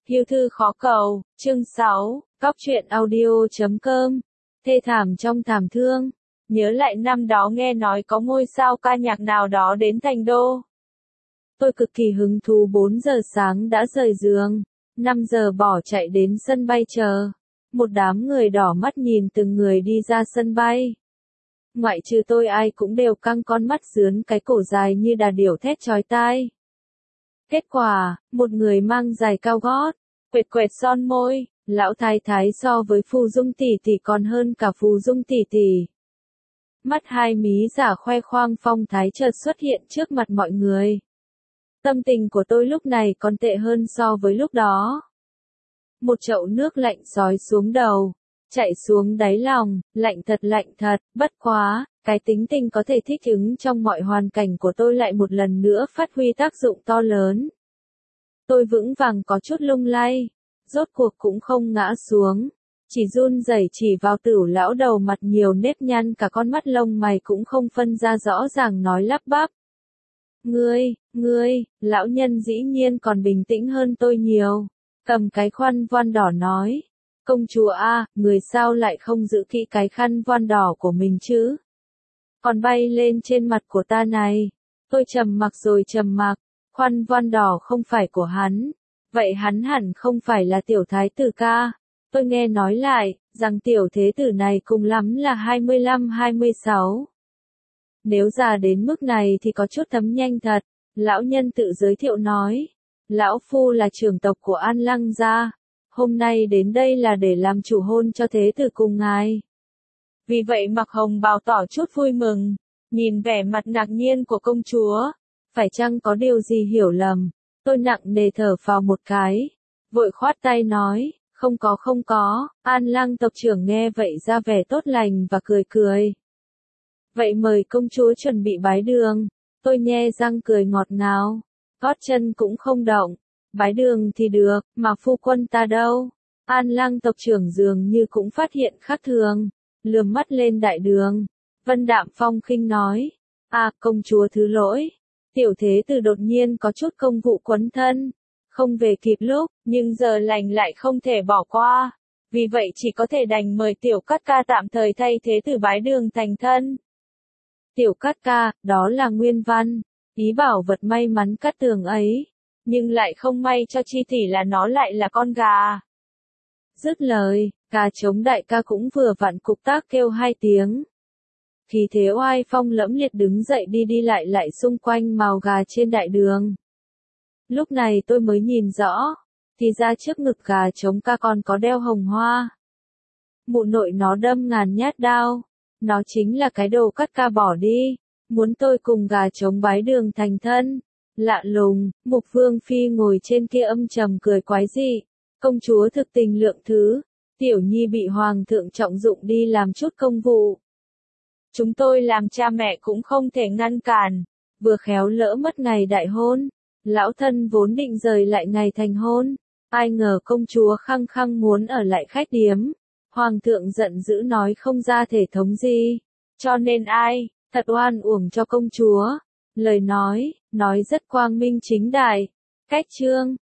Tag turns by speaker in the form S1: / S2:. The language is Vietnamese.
S1: Yêu thư khó cầu, chương 6, Cóc truyện audio.com. Thê thảm trong thảm thương. Nhớ lại năm đó nghe nói có ngôi sao ca nhạc nào đó đến Thành Đô. Tôi cực kỳ hứng thú 4 giờ sáng đã rời giường, 5 giờ bỏ chạy đến sân bay chờ. Một đám người đỏ mắt nhìn từng người đi ra sân bay. Ngoại trừ tôi ai cũng đều căng con mắt dướn cái cổ dài như đà điểu thét chói tai. Kết quả, một người mang giày cao gót, quệt quệt son môi, lão thái thái so với Phù Dung tỷ tỷ còn hơn cả Phù Dung tỷ tỷ. Mắt hai mí giả khoe khoang phong thái chợt xuất hiện trước mặt mọi người. Tâm tình của tôi lúc này còn tệ hơn so với lúc đó. Một chậu nước lạnh xói xuống đầu, chạy xuống đáy lòng, lạnh thật, bất quá, cái tính tình có thể thích ứng trong mọi hoàn cảnh của tôi lại một lần nữa phát huy tác dụng to lớn. Tôi vững vàng có chút lung lay, rốt cuộc cũng không ngã xuống, chỉ run rẩy chỉ vào Tửu lão đầu mặt nhiều nếp nhăn cả con mắt lông mày cũng không phân ra rõ ràng nói lắp bắp. Ngươi, lão nhân dĩ nhiên còn bình tĩnh hơn tôi nhiều, cầm cái khăn voan đỏ nói. Công chúa a, người sao lại không giữ kỹ cái khăn voan đỏ của mình chứ? Còn bay lên trên mặt của ta này. Tôi trầm mặc rồi trầm mặc, khăn voan đỏ không phải của hắn. Vậy hắn hẳn không phải là tiểu thái tử ca. Tôi nghe nói lại, rằng tiểu thế tử này cùng lắm là 25-26. Nếu già đến mức này thì có chút thấm nhanh thật. Lão nhân tự giới thiệu nói. Lão phu là trưởng tộc của An Lăng gia. Hôm nay đến đây là để làm chủ hôn cho thế tử cùng ngài. Vì vậy Mặc Hồng bào tỏ chút vui mừng, nhìn vẻ mặt ngạc nhiên của công chúa. Phải chăng có điều gì hiểu lầm? Tôi nặng nề thở phào một cái, vội khoát tay nói, không có, An Lăng tộc trưởng nghe vậy ra vẻ tốt lành và cười cười. Vậy mời công chúa chuẩn bị bái đường. Tôi nhe răng cười ngọt ngào, gót chân cũng không động. Bái đường thì được, mà phu quân ta đâu? An Lăng tộc trưởng dường như cũng phát hiện khác thường, lườm mắt lên đại đường. Vân Đạm Phong khinh nói, công chúa thứ lỗi, tiểu thế tử đột nhiên có chút công vụ quấn thân, không về kịp lúc, nhưng giờ lành lại không thể bỏ qua, vì vậy chỉ có thể đành mời tiểu cát ca tạm thời thay thế tử bái đường thành thân. Tiểu cát ca, đó là nguyên văn, ý bảo vật may mắn cát tường ấy. Nhưng lại không may cho chi tỷ là nó lại là con gà. Dứt lời, gà trống đại ca cũng vừa vặn cục tác kêu 2 tiếng. Khí thế oai phong lẫm liệt đứng dậy đi lại xung quanh mào gà trên đại đường. Lúc này tôi mới nhìn rõ, thì ra trước ngực gà trống ca còn có đeo hồng hoa. Mụ nội nó đâm ngàn nhát đao, nó chính là cái đồ Cát ca bỏ đi, muốn tôi cùng gà trống bái đường thành thân. Lạ lùng, Mục Vương Phi ngồi trên kia âm trầm cười quái dị. Công chúa thực tình lượng thứ, tiểu nhi bị hoàng thượng trọng dụng đi làm chút công vụ. Chúng tôi làm cha mẹ cũng không thể ngăn cản, vừa khéo lỡ mất ngày đại hôn. Lão thân vốn định rời lại ngày thành hôn, ai ngờ công chúa khăng khăng muốn ở lại khách điếm. Hoàng thượng giận dữ nói không ra thể thống gì, cho nên thật oan uổng cho công chúa. Lời nói rất quang minh chính đại. Cách chương